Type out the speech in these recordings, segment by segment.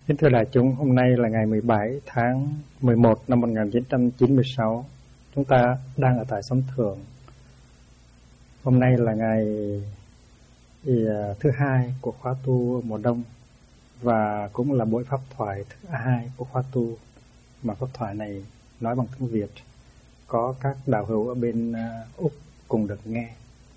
Kính thưa đại chúng, hôm nay là ngày 17 tháng 11 năm 1996. Chúng ta đang ở tại Xóm Thượng. Hôm nay là ngày thứ hai của khóa tu mùa đông và cũng là buổi pháp thoại thứ hai của khóa tu, mà pháp thoại này nói bằng tiếng Việt, có các đạo hữu ở bên Úc cùng được nghe.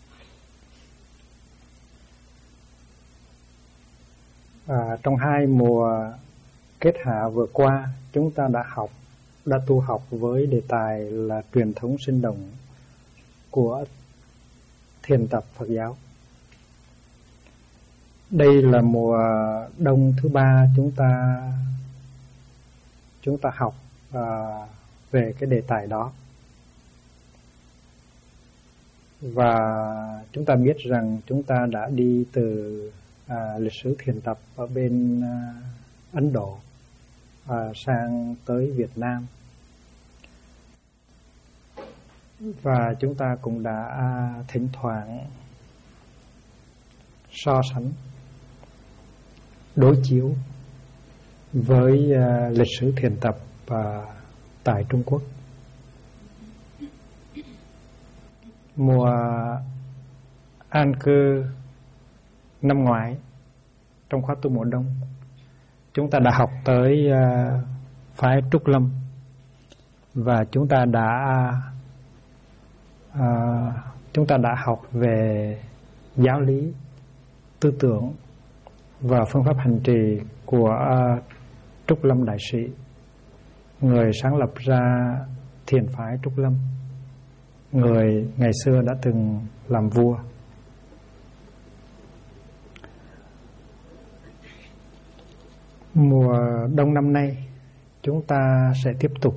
Trong hai mùa kết hạ vừa qua, chúng ta đã tu học với đề tài là truyền thống sinh động của thiền tập Phật giáo. Đây là mùa đông thứ ba chúng ta học về cái đề tài đó. Và chúng ta biết rằng chúng ta đã đi từ lịch sử thiền tập ở bên Ấn Độ sang tới Việt Nam, và chúng ta cũng đã thỉnh thoảng so sánh, đối chiếu với lịch sử thiền tập tại Trung Quốc. Mùa an cư năm ngoái, trong khóa tu mùa đông, chúng ta đã học tới phái Trúc Lâm, và chúng ta đã học về giáo lý, tư tưởng và phương pháp hành trì của Trúc Lâm Đại Sĩ, người sáng lập ra thiền phái Trúc Lâm, người ngày xưa đã từng làm vua. Mùa đông năm nay chúng ta sẽ tiếp tục,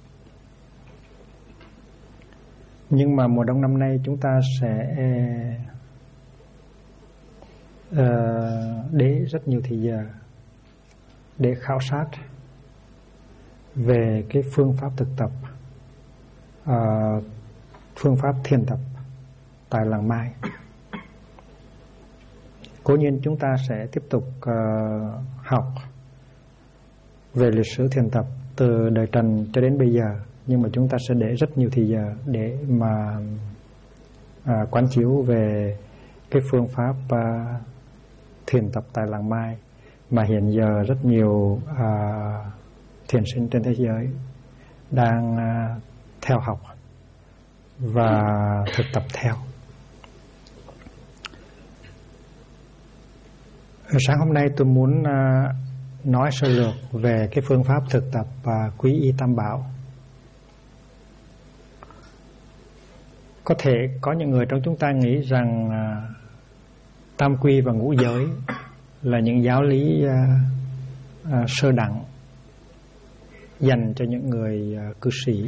nhưng mà mùa đông năm nay chúng ta sẽ để rất nhiều thời giờ để khảo sát về cái phương pháp thực tập, phương pháp thiền tập tại làng Mai. Cố nhiên chúng ta sẽ tiếp tục học về lịch sử thiền tập từ đời Trần cho đến bây giờ, nhưng mà chúng ta sẽ để rất nhiều thời giờ để mà quán chiếu về cái phương pháp thiền tập tại làng Mai mà hiện giờ rất nhiều thiền sinh trên thế giới đang theo học và thực tập theo. Sáng hôm nay tôi muốn nói sơ lược về cái phương pháp thực tập Quy Y Tam Bảo. Có thể có những người trong chúng ta nghĩ rằng Tam Quy và Ngũ Giới là những giáo lý sơ đẳng dành cho những người cư sĩ.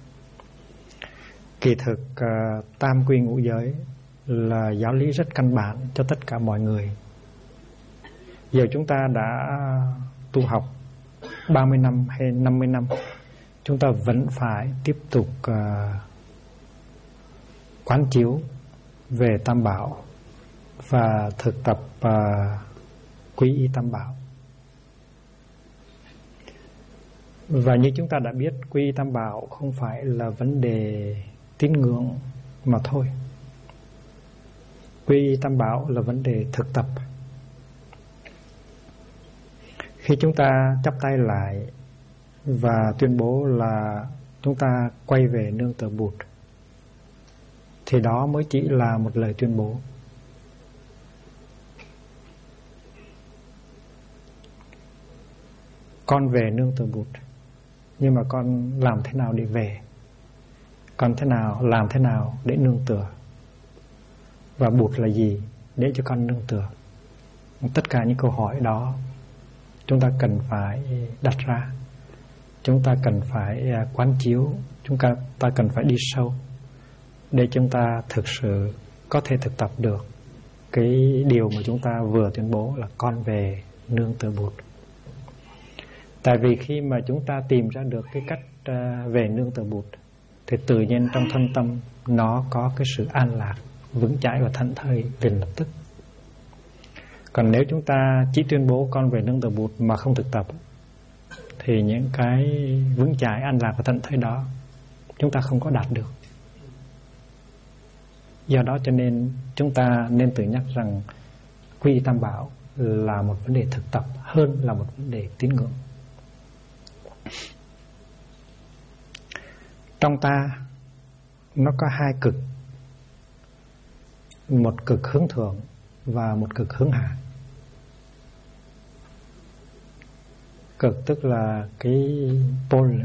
Kỳ thực Tam Quy Ngũ Giới là giáo lý rất căn bản cho tất cả mọi người. Giờ chúng ta đã tu học 30 năm hay 50 năm, chúng ta vẫn phải tiếp tục quán chiếu về Tam Bảo và thực tập Quy Y Tam Bảo. Và như chúng ta đã biết, Quy Y Tam Bảo không phải là vấn đề tín ngưỡng mà thôi. Quy Y Tam Bảo là vấn đề thực tập. Khi chúng ta chắp tay lại và tuyên bố là chúng ta quay về nương tựa Bụt, thì đó mới chỉ là một lời tuyên bố. Con về nương tựa Bụt, nhưng mà con làm thế nào để về? Con làm thế nào để nương tựa? Và Bụt là gì để cho con nương tựa? Tất cả những câu hỏi đó chúng ta cần phải đặt ra, chúng ta cần phải quán chiếu, chúng ta cần phải đi sâu để chúng ta thực sự có thể thực tập được cái điều mà chúng ta vừa tuyên bố là con về nương tựa Bụt. Tại vì khi mà chúng ta tìm ra được cái cách về nương tựa Bụt thì tự nhiên trong thân tâm nó có cái sự an lạc, vững chãi và thảnh thơi liền lập tức. Còn nếu chúng ta chỉ tuyên bố con về nương tựa Bụt mà không thực tập, thì những cái vững chãi an lạc và tận thế đó chúng ta không có đạt được. Do đó cho nên chúng ta nên tự nhắc rằng quy y Tam Bảo là một vấn đề thực tập hơn là một vấn đề tín ngưỡng. Trong ta nó có hai cực, một cực hướng thượng và một cực hướng hạ. Cực tức là cái pole.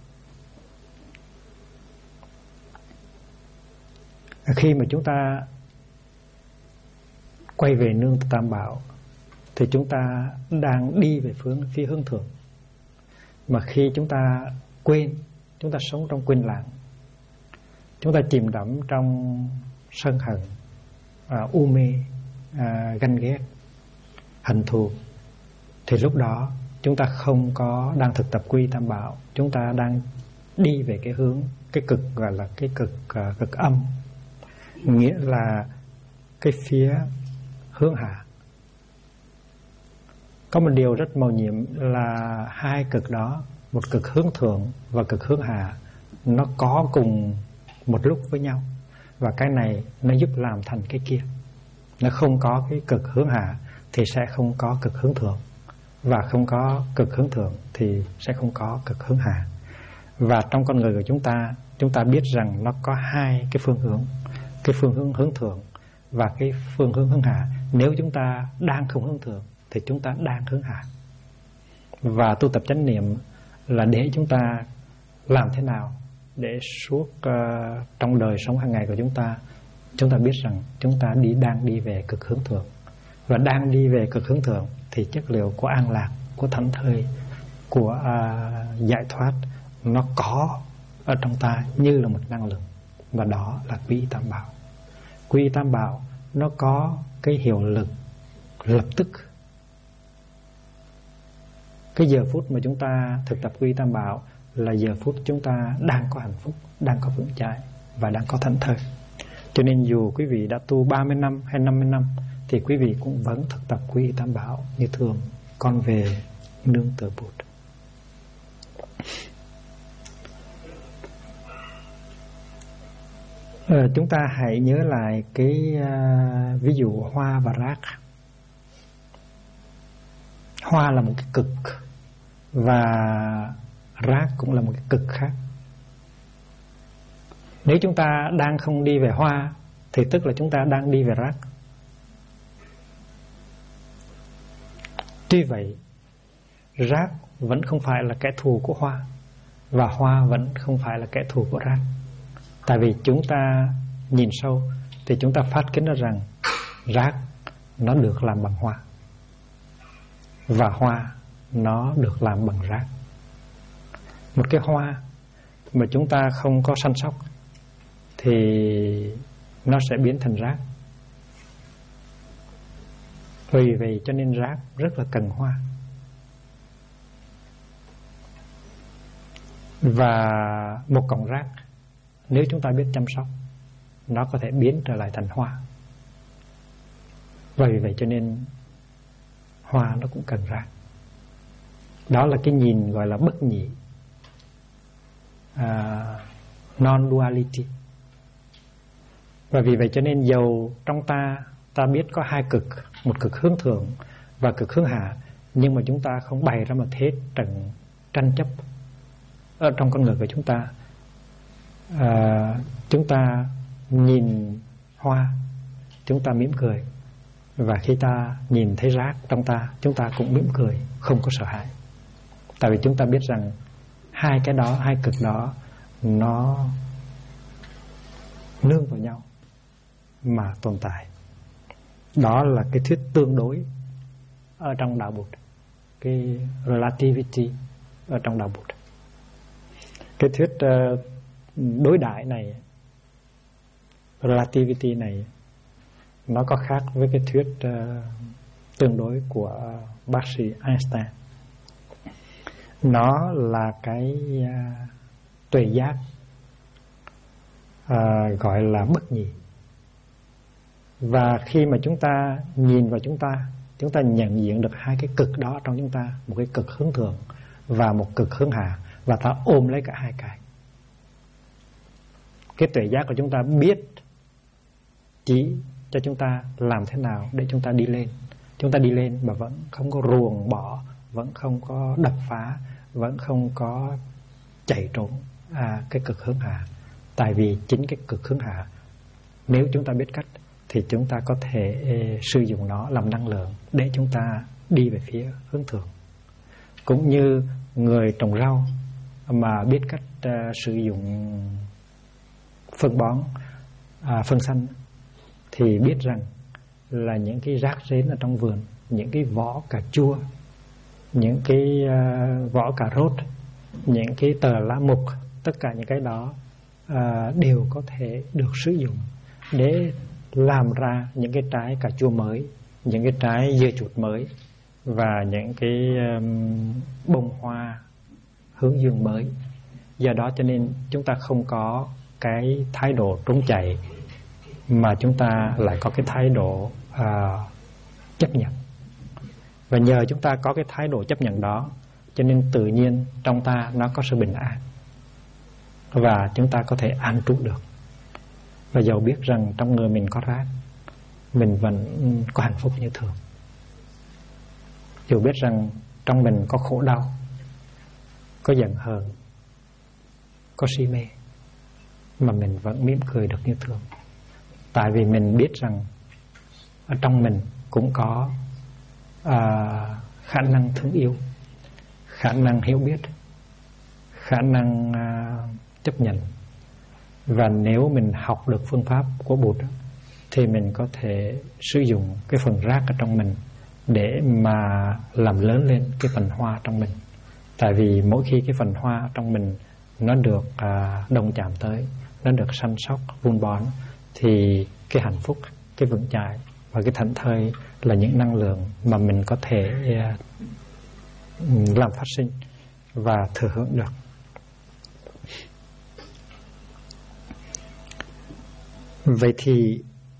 Khi mà chúng ta quay về nương Tam Bảo thì chúng ta đang đi về phía hướng thượng. Mà khi chúng ta quên, chúng ta sống trong quên lãng, chúng ta chìm đắm trong sân hận, u mê, ganh ghét, hận thù, thì lúc đó chúng ta không có đang thực tập quy Tam Bảo. Chúng ta đang đi về cái hướng, cái cực gọi là cái cực âm, nghĩa là cái phía hướng hạ. Có một điều rất mầu nhiệm là hai cực đó, một cực hướng thượng và cực hướng hạ, nó có cùng một lúc với nhau, và cái này nó giúp làm thành cái kia. Nó không có cái cực hướng hạ thì sẽ không có cực hướng thượng, và không có cực hướng thượng thì sẽ không có cực hướng hạ. Và trong con người của chúng ta biết rằng nó có hai cái phương hướng, cái phương hướng hướng thượng và cái phương hướng hướng hạ. Nếu chúng ta đang không hướng thượng thì chúng ta đang hướng hạ. Và tu tập chánh niệm là để chúng ta làm thế nào để suốt trong đời sống hàng ngày của chúng ta biết rằng chúng ta đang đi về cực hướng thượng. Và đang đi về cực hướng thượng thì chất liệu của an lạc, của thảnh thơi, của giải thoát nó có ở trong ta như là một năng lượng. Và đó là quy y Tam Bảo. Quy y Tam Bảo nó có cái hiệu lực lập tức. Cái giờ phút mà chúng ta thực tập quy y Tam Bảo là giờ phút chúng ta đang có hạnh phúc, đang có vững chãi và đang có thảnh thơi. Cho nên dù quý vị đã tu 30 năm hay 50 năm thì quý vị cũng vẫn thực tập quy y Tam Bảo như thường. Con về nương tựa Bụt. Chúng ta hãy nhớ lại cái ví dụ hoa và rác. Hoa là một cái cực và rác cũng là một cái cực khác. Nếu chúng ta đang không đi về hoa thì tức là chúng ta đang đi về rác. Tuy vậy, rác vẫn không phải là kẻ thù của hoa, và hoa vẫn không phải là kẻ thù của rác. Tại vì chúng ta nhìn sâu thì chúng ta phát kiến ra rằng rác nó được làm bằng hoa, và hoa nó được làm bằng rác. Một cái hoa mà chúng ta không có săn sóc thì nó sẽ biến thành rác. Vì vậy cho nên rác rất là cần hoa. Và một cọng rác nếu chúng ta biết chăm sóc, nó có thể biến trở lại thành hoa. Vì vậy cho nên hoa nó cũng cần rác. Đó là cái nhìn gọi là bất nhị, non-duality. Và vì vậy cho nên dầu trong ta biết có hai cực, một cực hướng thượng và cực hướng hạ, nhưng mà chúng ta không bày ra một thế trận tranh chấp ở trong con người của chúng ta. Chúng ta nhìn hoa, chúng ta mỉm cười, và khi ta nhìn thấy rác trong ta, chúng ta cũng mỉm cười, không có sợ hãi. Tại vì chúng ta biết rằng hai cái đó, hai cực đó nó nương vào nhau mà tồn tại. Đó là cái thuyết tương đối ở trong đạo Bụt, cái relativity ở trong đạo Bụt. Cái thuyết đối đại này, relativity này, nó có khác với cái thuyết tương đối của bác sĩ Einstein. Nó là cái tuệ giác gọi là bất nhị. Và khi mà chúng ta nhìn vào chúng ta, chúng ta nhận diện được hai cái cực đó trong chúng ta, một cái cực hướng thượng và một cực hướng hạ, và ta ôm lấy cả hai cái. Cái tuệ giác của chúng ta biết chỉ cho chúng ta làm thế nào để chúng ta đi lên. Chúng ta đi lên mà vẫn không có ruồng bỏ, vẫn không có đập phá, vẫn không có chạy trốn cái cực hướng hạ. Tại vì chính cái cực hướng hạ, nếu chúng ta biết cách thì chúng ta có thể sử dụng nó làm năng lượng để chúng ta đi về phía hướng thượng. Cũng như người trồng rau mà biết cách sử dụng phân bón, phân xanh, thì biết rằng là những cái rác rến ở trong vườn, những cái vỏ cà chua, những cái vỏ cà rốt, những cái tờ lá mục, tất cả những cái đó đều có thể được sử dụng để làm ra những cái trái cà chua mới, những cái trái dưa chuột mới, và những cái bông hoa hướng dương mới. Do đó cho nên chúng ta không có cái thái độ trốn chạy, mà chúng ta lại có cái thái độ chấp nhận. Và nhờ chúng ta có cái thái độ chấp nhận đó, cho nên tự nhiên trong ta nó có sự bình an, và chúng ta có thể an trú được. Và dầu biết rằng trong người mình có rác, mình vẫn có hạnh phúc như thường. Dù biết rằng trong mình có khổ đau, có giận hờn, có si mê, mà mình vẫn mỉm cười được như thường. Tại vì mình biết rằng ở trong mình cũng có khả năng thương yêu, khả năng hiểu biết, khả năng chấp nhận. Và nếu mình học được phương pháp của Bụt thì mình có thể sử dụng cái phần rác ở trong mình để mà làm lớn lên cái phần hoa trong mình. Tại vì mỗi khi cái phần hoa trong mình nó được đồng chạm tới, nó được săn sóc, vun bón, thì cái hạnh phúc, cái vững chãi và cái thảnh thơi là những năng lượng mà mình có thể làm phát sinh và thừa hưởng được. Vậy thì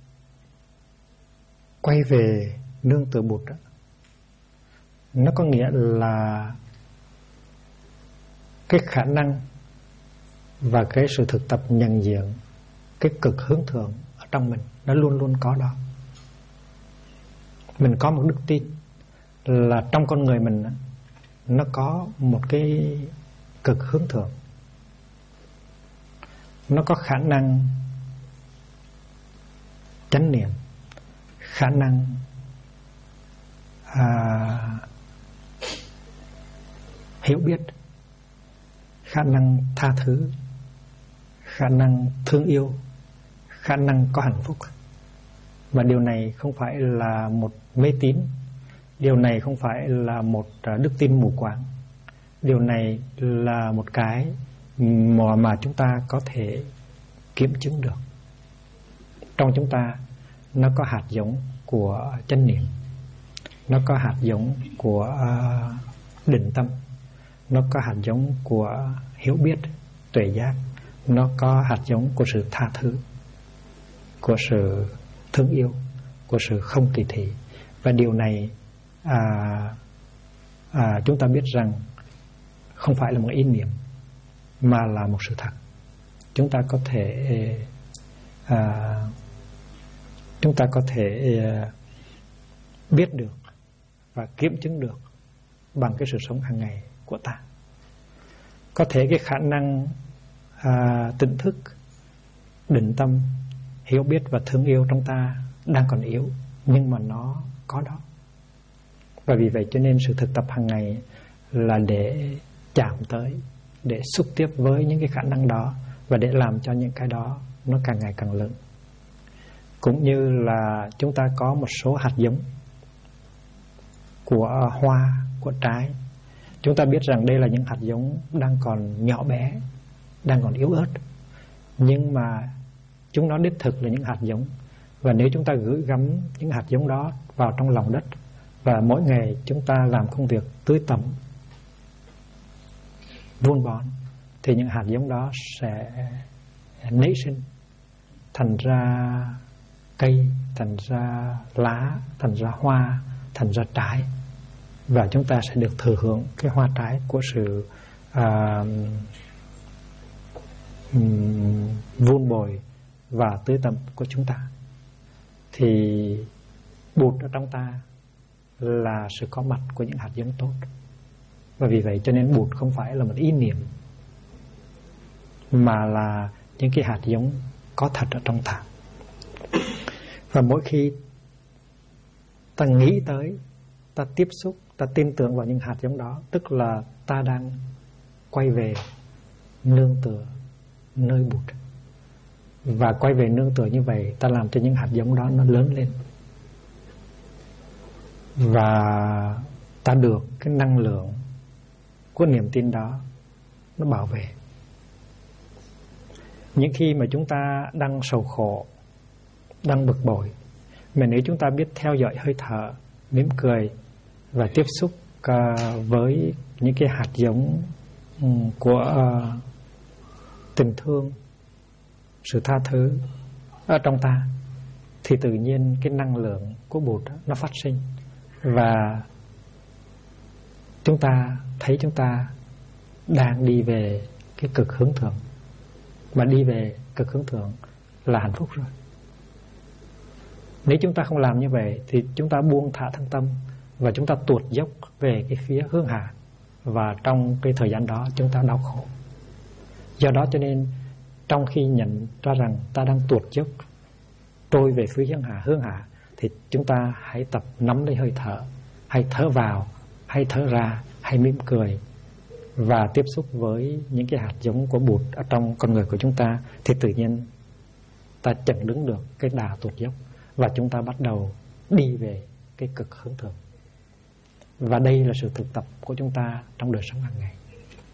quay về nương tựa Bụt đó, nó có nghĩa là cái khả năng và cái sự thực tập nhận diện cái cực hướng thượng ở trong mình, nó luôn luôn có đó. Mình có một đức tin là trong con người mình nó có một cái cực hướng thượng, nó có khả năng chánh niệm, khả năng hiểu biết, khả năng tha thứ, khả năng thương yêu, khả năng có hạnh phúc. Và điều này không phải là một mê tín, điều này không phải là một đức tin mù quáng, điều này là một cái mà chúng ta có thể kiểm chứng được. Trong chúng ta nó có hạt giống của chánh niệm, nó có hạt giống của định tâm, nó có hạt giống của hiểu biết, tuệ giác, nó có hạt giống của sự tha thứ, của sự thương yêu, của sự không kỳ thị. Và điều này chúng ta biết rằng không phải là một ý niệm, mà là một sự thật. Chúng ta có thể biết được và kiểm chứng được bằng cái sự sống hàng ngày của ta. Có thể cái khả năng tỉnh thức, định tâm, hiểu biết và thương yêu trong ta đang còn yếu, nhưng mà nó có đó. Và vì vậy cho nên sự thực tập hàng ngày là để chạm tới, để xúc tiếp với những cái khả năng đó, và để làm cho những cái đó nó càng ngày càng lớn. Cũng như là chúng ta có một số hạt giống của hoa, của trái. Chúng ta biết rằng đây là những hạt giống đang còn nhỏ bé, đang còn yếu ớt, nhưng mà chúng nó đích thực là những hạt giống. Và nếu chúng ta gửi gắm những hạt giống đó vào trong lòng đất, và mỗi ngày chúng ta làm công việc tưới tẩm, vun bón, thì những hạt giống đó sẽ nảy sinh thành ra cây, thành ra lá, thành ra hoa, thành ra trái, và chúng ta sẽ được thừa hưởng cái hoa trái của sự vun bồi và tưới tẩm của chúng ta. Thì bụt ở trong ta là sự có mặt của những hạt giống tốt. Và vì vậy cho nên bụt không phải là một ý niệm, mà là những cái hạt giống có thật ở trong ta. Và mỗi khi ta nghĩ tới, ta tiếp xúc, ta tin tưởng vào những hạt giống đó, tức là ta đang quay về nương tựa nơi bụt. Và quay về nương tựa như vậy, ta làm cho những hạt giống đó nó lớn lên, và ta được cái năng lượng của niềm tin đó nó bảo vệ. Những khi mà chúng ta đang sầu khổ, đang bực bội, mà nếu chúng ta biết theo dõi hơi thở, mỉm cười và tiếp xúc với những cái hạt giống của tình thương, sự tha thứ ở trong ta, thì tự nhiên cái năng lượng của bụt nó phát sinh, và chúng ta thấy chúng ta đang đi về cái cực hướng thượng. Mà đi về cực hướng thượng là hạnh phúc rồi. Nếu chúng ta không làm như vậy thì chúng ta buông thả thân tâm, và chúng ta tuột dốc về cái phía hướng hạ, và trong cái thời gian đó chúng ta đau khổ. Do đó cho nên trong khi nhận ra rằng ta đang tuột dốc trôi về phía hướng hạ, thì chúng ta hãy tập nắm lấy hơi thở, hay thở vào, hay thở ra, hay mỉm cười và tiếp xúc với những cái hạt giống của bụt ở trong con người của chúng ta, thì tự nhiên ta chặn đứng được cái đà tuột dốc, và chúng ta bắt đầu đi về cái cực hướng thượng. Và đây là sự thực tập của chúng ta trong đời sống hàng ngày.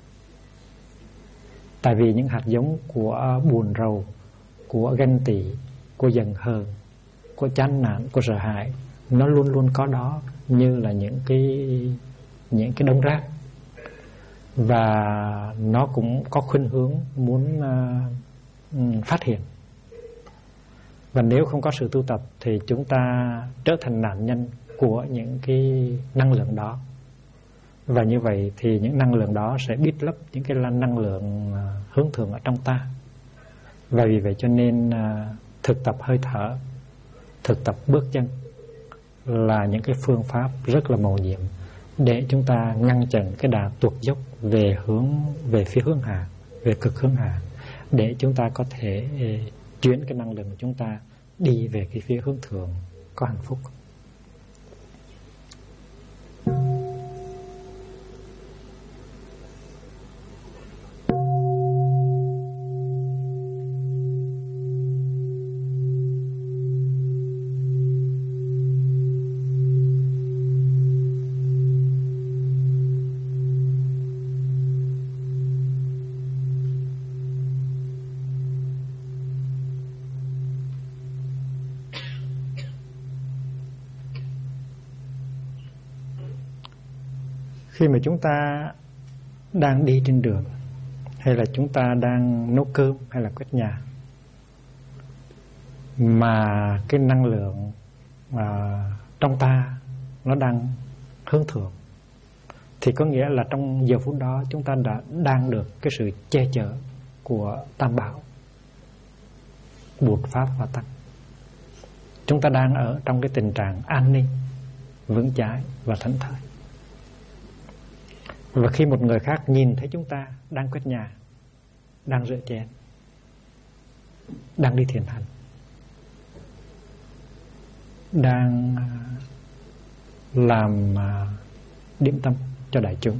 Tại vì những hạt giống của buồn rầu, của ganh tị, của giận hờn, của chán nản, của sợ hãi, nó luôn luôn có đó, như là những cái đống rác. Và nó cũng có khuynh hướng muốn phát hiện. Và nếu không có sự tu tập thì chúng ta trở thành nạn nhân của những cái năng lượng đó. Và như vậy thì những năng lượng đó sẽ bít lấp những cái năng lượng hướng thượng ở trong ta. Và vì vậy cho nên thực tập hơi thở, thực tập bước chân là những cái phương pháp rất là mầu nhiệm để chúng ta ngăn chặn cái đà tuột dốc về phía hướng hạ, về cực hướng hạ, để chúng ta có thể chuyển cái năng lượng của chúng ta đi về cái phía hướng thượng có hạnh phúc. Khi mà chúng ta đang đi trên đường, hay là chúng ta đang nấu cơm, hay là quét nhà, mà cái năng lượng trong ta nó đang hướng thượng, thì có nghĩa là trong giờ phút đó chúng ta đang được cái sự che chở của Tam Bảo, Bụt, Pháp và Tăng. Chúng ta đang ở trong cái tình trạng an ninh, vững chãi và thảnh thơi. Và khi một người khác nhìn thấy chúng ta đang quét nhà, đang rửa chén, đang đi thiền hành, đang làm điểm tâm cho đại chúng,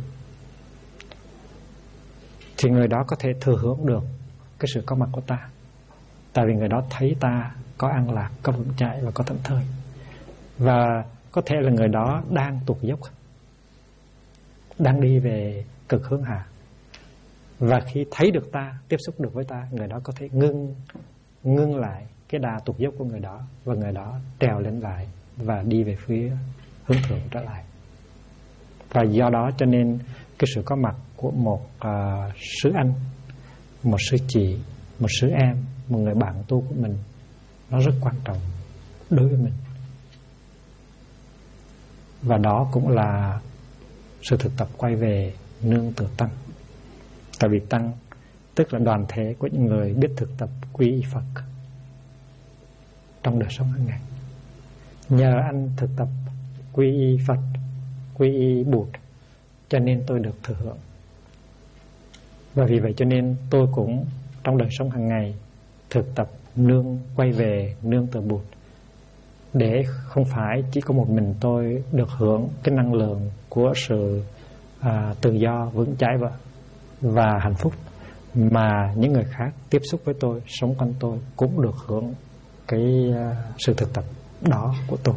thì người đó có thể thừa hưởng được cái sự có mặt của ta. Tại vì người đó thấy ta có an lạc, có vững chãi và có thảnh thơi. Và có thể là người đó đang tuột dốc, đang đi về cực hướng hạ. Và khi thấy được ta, tiếp xúc được với ta, người đó có thể ngưng lại cái đà tuột dốc của người đó, và người đó trèo lên lại và đi về phía hướng thượng trở lại. Và do đó cho nên cái sự có mặt của một sư anh, một sư chị, một sư em, một người bạn tu của mình, nó rất quan trọng đối với mình. Và đó cũng là sự thực tập quay về nương tựa tăng. Tại vì tăng tức là đoàn thể của những người biết thực tập quy y Phật trong đời sống hàng ngày. Nhờ anh thực tập quy y Phật, quy y Bụt, cho nên tôi được thừa hưởng. Và vì vậy cho nên tôi cũng trong đời sống hàng ngày thực tập quay về nương tựa Bụt, để không phải chỉ có một mình tôi được hưởng cái năng lượng của sự tự do, vững chãi và hạnh phúc, mà những người khác tiếp xúc với tôi, sống quanh tôi cũng được hưởng cái sự thực tập đó của tôi.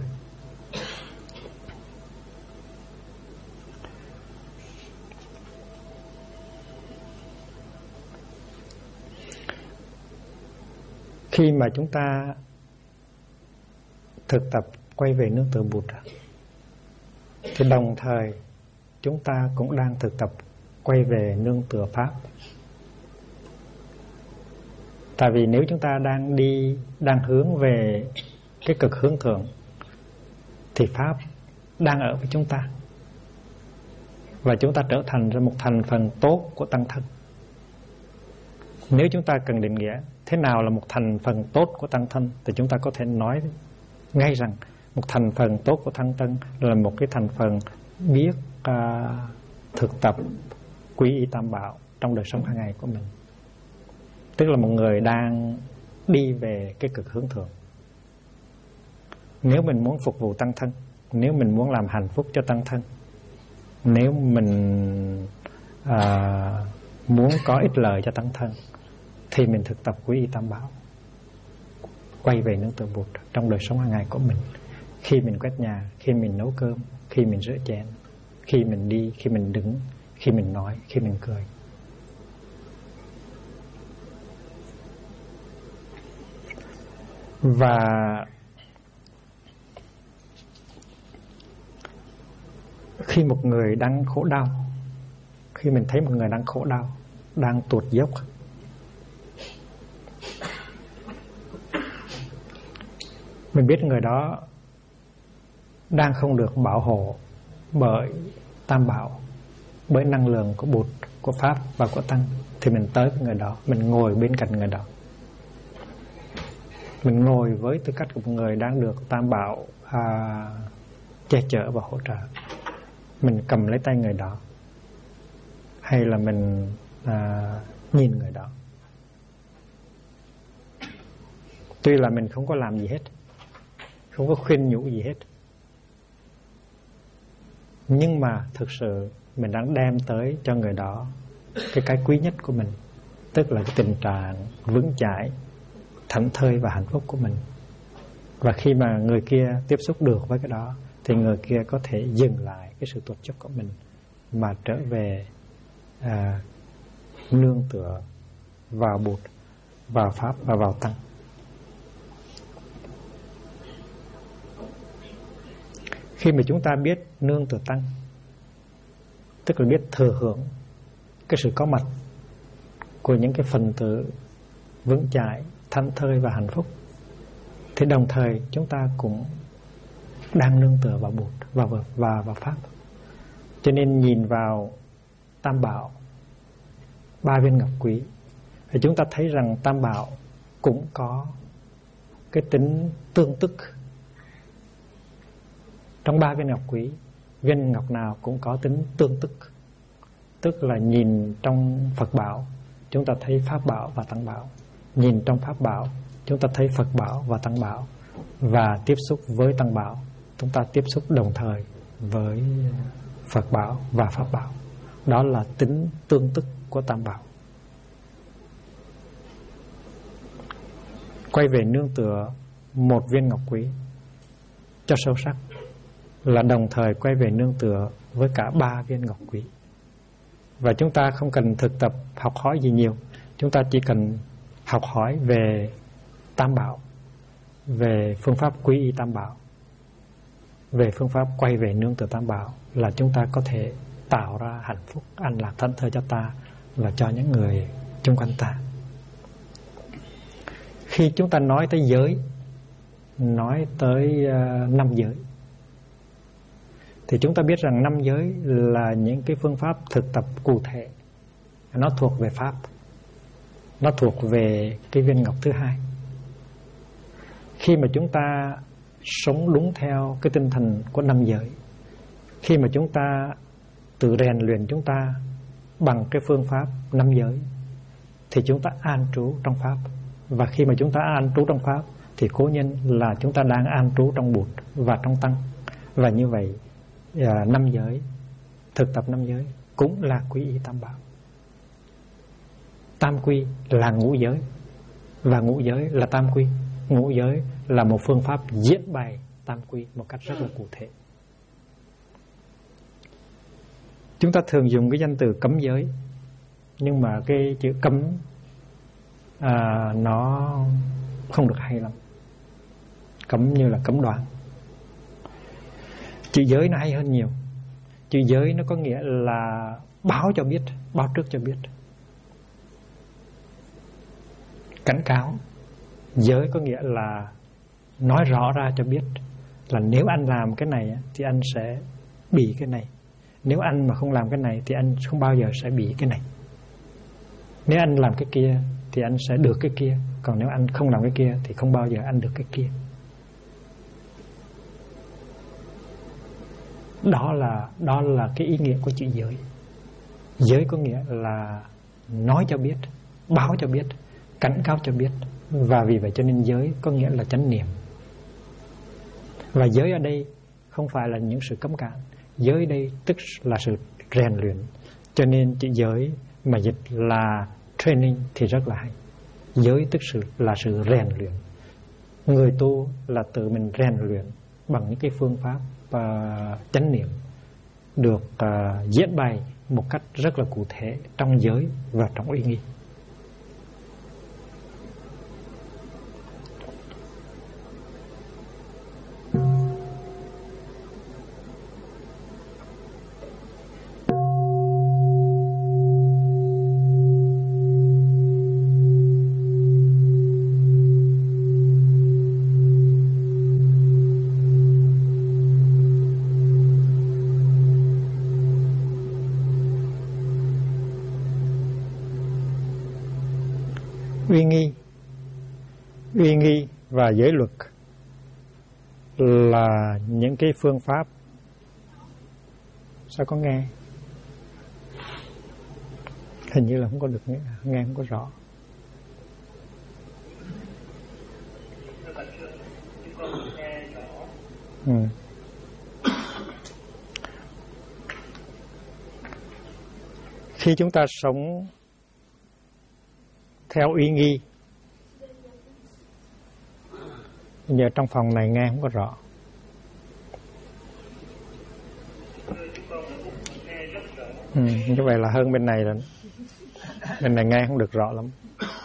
Khi mà chúng ta thực tập quay về nương tựa Bụt, thì đồng thời chúng ta cũng đang thực tập quay về nương tựa Pháp. Tại vì nếu chúng ta đang hướng về cái cực hướng thượng, thì Pháp đang ở với chúng ta, và chúng ta trở thành ra một thành phần tốt của tăng thân. Nếu chúng ta cần định nghĩa thế nào là một thành phần tốt của tăng thân, thì chúng ta có thể nói ngay rằng một thành phần tốt của tăng thân là một cái thành phần biết thực tập quy y Tam Bảo trong đời sống hàng ngày của mình. Tức là một người đang đi về cái cực hướng thượng. Nếu mình muốn phục vụ tăng thân, nếu mình muốn làm hạnh phúc cho tăng thân, nếu mình muốn có ích lợi cho tăng thân, thì mình thực tập quy y Tam Bảo, quay về nương tựa Bụt trong đời sống hàng ngày của mình. Khi mình quét nhà, khi mình nấu cơm, khi mình rửa chén, khi mình đi, khi mình đứng, khi mình nói, khi mình cười. Và khi một người đang khổ đau, khi mình thấy một người đang khổ đau, đang tuột dốc, mình biết người đó đang không được bảo hộ bởi Tam Bảo, bởi năng lượng của Bụt, của Pháp và của Tăng, thì mình tới với người đó, mình ngồi bên cạnh người đó. Mình ngồi với tư cách của một người đang được Tam Bảo che chở và hỗ trợ. Mình cầm lấy tay người đó, hay là mình nhìn người đó. Tuy là mình không có làm gì hết, không có khuyên nhủ gì hết, nhưng mà thực sự mình đang đem tới cho người đó cái quý nhất của mình, tức là cái tình trạng vững chãi, thảnh thơi và hạnh phúc của mình. Và khi mà người kia tiếp xúc được với cái đó, thì người kia có thể dừng lại cái sự tuột dốc của mình, mà trở về nương tựa vào Bụt, vào Pháp và vào Tăng. Khi mà chúng ta biết nương tựa Tăng, tức là biết thừa hưởng cái sự có mặt của những cái phần tử vững chãi, thảnh thơi và hạnh phúc, thì đồng thời chúng ta cũng đang nương tựa vào Bụt và vào Pháp. Cho nên nhìn vào Tam Bảo, 3 viên ngọc quý, thì chúng ta thấy rằng Tam Bảo cũng có cái tính tương tức. Trong 3 viên ngọc quý, viên ngọc nào cũng có tính tương tức. Tức là nhìn trong Phật Bảo, chúng ta thấy Pháp Bảo và Tăng Bảo. Nhìn trong Pháp Bảo, chúng ta thấy Phật Bảo và Tăng Bảo. Và tiếp xúc với Tăng Bảo, chúng ta tiếp xúc đồng thời với Phật Bảo và Pháp Bảo. Đó là tính tương tức của Tam Bảo. Quay về nương tựa một viên ngọc quý cho sâu sắc là đồng thời quay về nương tựa với cả 3 viên ngọc quý. Và chúng ta không cần thực tập học hỏi gì nhiều, chúng ta chỉ cần học hỏi về Tam Bảo, về phương pháp quy y Tam Bảo, về phương pháp quay về nương tựa Tam Bảo, là chúng ta có thể tạo ra hạnh phúc, an lạc, thảnh thơi cho ta và cho những người xung quanh ta. Khi chúng ta nói tới giới, nói tới 5 giới, thì chúng ta biết rằng 5 giới là những cái phương pháp thực tập cụ thể. Nó thuộc về Pháp, nó thuộc về cái viên ngọc thứ hai. Khi mà chúng ta sống đúng theo cái tinh thần của 5 giới, khi mà chúng ta tự rèn luyện chúng ta bằng cái phương pháp 5 giới, thì chúng ta an trú trong Pháp. Và khi mà chúng ta an trú trong Pháp thì cố nhiên là chúng ta đang an trú trong Bụt và trong Tăng. Và như vậy 5 giới, thực tập 5 giới cũng là quy y tam bảo. Tam quy là ngũ giới và ngũ giới là tam quy. Ngũ giới là một phương pháp diễn bày tam quy một cách rất là cụ thể. Chúng ta thường dùng cái danh từ cấm giới, nhưng mà cái chữ cấm nó không được hay lắm. Cấm như là cấm đoán. Chữ giới nó hay hơn nhiều. Chữ giới nó có nghĩa là báo cho biết, báo trước cho biết, cảnh cáo. Giới có nghĩa là nói rõ ra cho biết là nếu anh làm cái này thì anh sẽ bị cái này, nếu anh mà không làm cái này thì anh không bao giờ sẽ bị cái này, nếu anh làm cái kia thì anh sẽ được cái kia, còn nếu anh không làm cái kia thì không bao giờ anh được cái kia. Đó là cái ý nghĩa của chữ giới. Giới có nghĩa là nói cho biết, báo cho biết, cảnh cáo cho biết. Và vì vậy cho nên giới có nghĩa là chánh niệm. Và giới ở đây không phải là những sự cấm cản. Giới đây tức là sự rèn luyện. Cho nên chữ giới mà dịch là training thì rất là hay. Giới tức là sự rèn luyện. Người tu là tự mình rèn luyện bằng những cái phương pháp chánh niệm được diễn bày một cách rất là cụ thể trong giới và trong uy nghi. Uy nghi và giới luật là những cái phương pháp. Sao có nghe? Hình như là không có được nghe, không có rõ. Khi chúng ta sống theo uy nghi, giờ trong phòng này nghe không có rõ. Như vậy là hơn bên này rồi. Bên này nghe không được rõ lắm.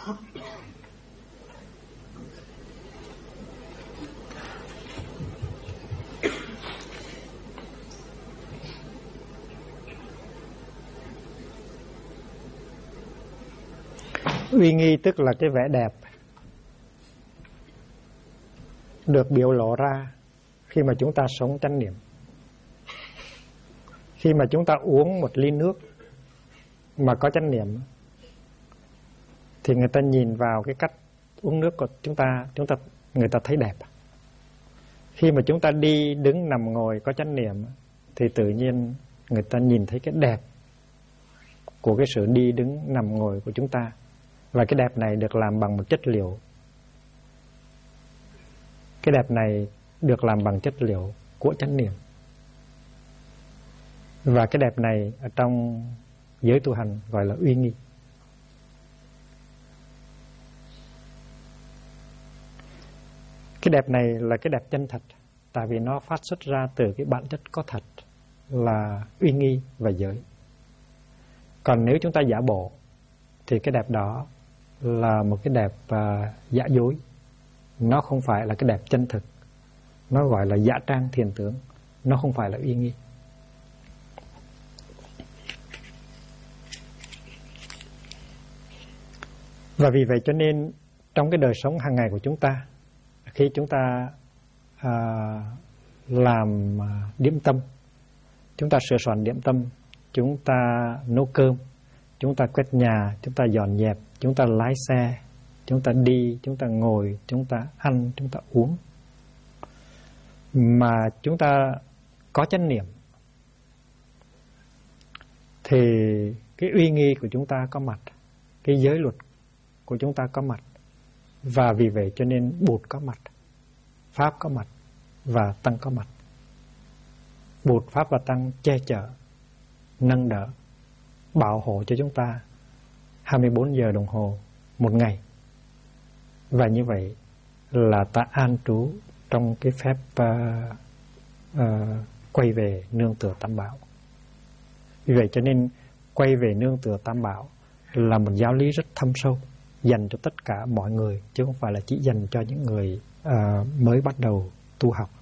Uy nghi tức là cái vẻ đẹp được biểu lộ ra khi mà chúng ta sống chánh niệm. Khi mà chúng ta uống một ly nước mà có chánh niệm thì người ta nhìn vào cái cách uống nước của chúng ta người ta thấy đẹp. Khi mà chúng ta đi đứng nằm ngồi có chánh niệm thì tự nhiên người ta nhìn thấy cái đẹp của cái sự đi đứng nằm ngồi của chúng ta. Và cái đẹp này được làm bằng một chất liệu. Cái đẹp này được làm bằng chất liệu của chánh niệm. Và cái đẹp này ở trong giới tu hành gọi là uy nghi. Cái đẹp này là cái đẹp chân thật, tại vì nó phát xuất ra từ cái bản chất có thật là uy nghi và giới. Còn nếu chúng ta giả bộ thì cái đẹp đó là một cái đẹp giả dối. Nó không phải là cái đẹp chân thực. Nó gọi là giả trang thiền tướng. Nó không phải là uy nghi. Và vì vậy cho nên trong cái đời sống hàng ngày của chúng ta, khi chúng ta làm điểm tâm, Chúng ta sửa soạn điểm tâm, chúng ta nấu cơm, chúng ta quét nhà, chúng ta dọn dẹp, chúng ta lái xe, chúng ta đi, chúng ta ngồi, chúng ta ăn, chúng ta uống. Mà chúng ta có chánh niệm thì cái uy nghi của chúng ta có mặt, cái giới luật của chúng ta có mặt. Và vì vậy cho nên Bụt có mặt, Pháp có mặt và Tăng có mặt. Bụt, Pháp và Tăng che chở, nâng đỡ, bảo hộ cho chúng ta 24 giờ đồng hồ một ngày. Và như vậy là ta an trú trong cái phép quay về nương tựa Tam Bảo. Vì vậy cho nên quay về nương tựa Tam Bảo là một giáo lý rất thâm sâu, dành cho tất cả mọi người, chứ không phải là chỉ dành cho những người mới bắt đầu tu học.